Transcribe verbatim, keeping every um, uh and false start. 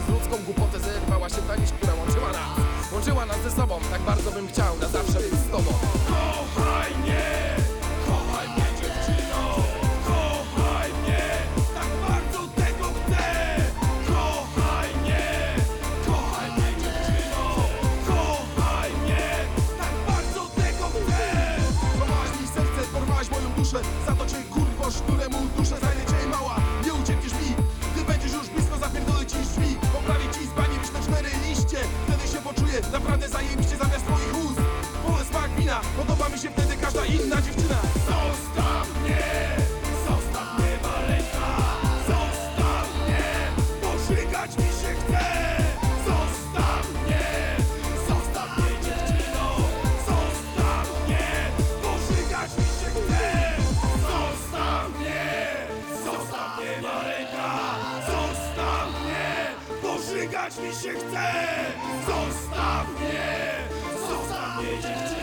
ludzką głupotę zerwała się ta nić, która łączyła nas. Łączyła nas ze sobą, tak bardzo bym chciał na zawsze być z tobą. Kochaj mnie, kochaj mnie dziewczyno, kochaj mnie, tak bardzo tego chcę. Kochaj mnie, kochaj mnie dziewczyno, kochaj mnie, tak bardzo tego chcę. Porwałaś mi serce, porwałaś moją duszę. Za to cię kurwo sznurem uduszę. Zajmę cię mała, nie uciekniesz mi. Gdy będziesz już blisko, zapierdolę ci drzwi. Poprawię ci z bani na cztery liście. Wtedy się poczuję naprawdę zajebiście zamiast twoich ust. Wolę smak wina, podoba mi się wtedy każda inna dziewczyna. Zostaw mnie, zostaw mnie maleńka, zostaw mnie, pożygać mi się chce. Zostaw mnie, zostaw mnie dziewczyno, zostaw mnie, pożygać mi się chce. Zostaw mnie, zostaw mnie maleńka, zostaw mnie, pożygać mi się chce. Zostaw mnie, zostaw mnie dziewczyno.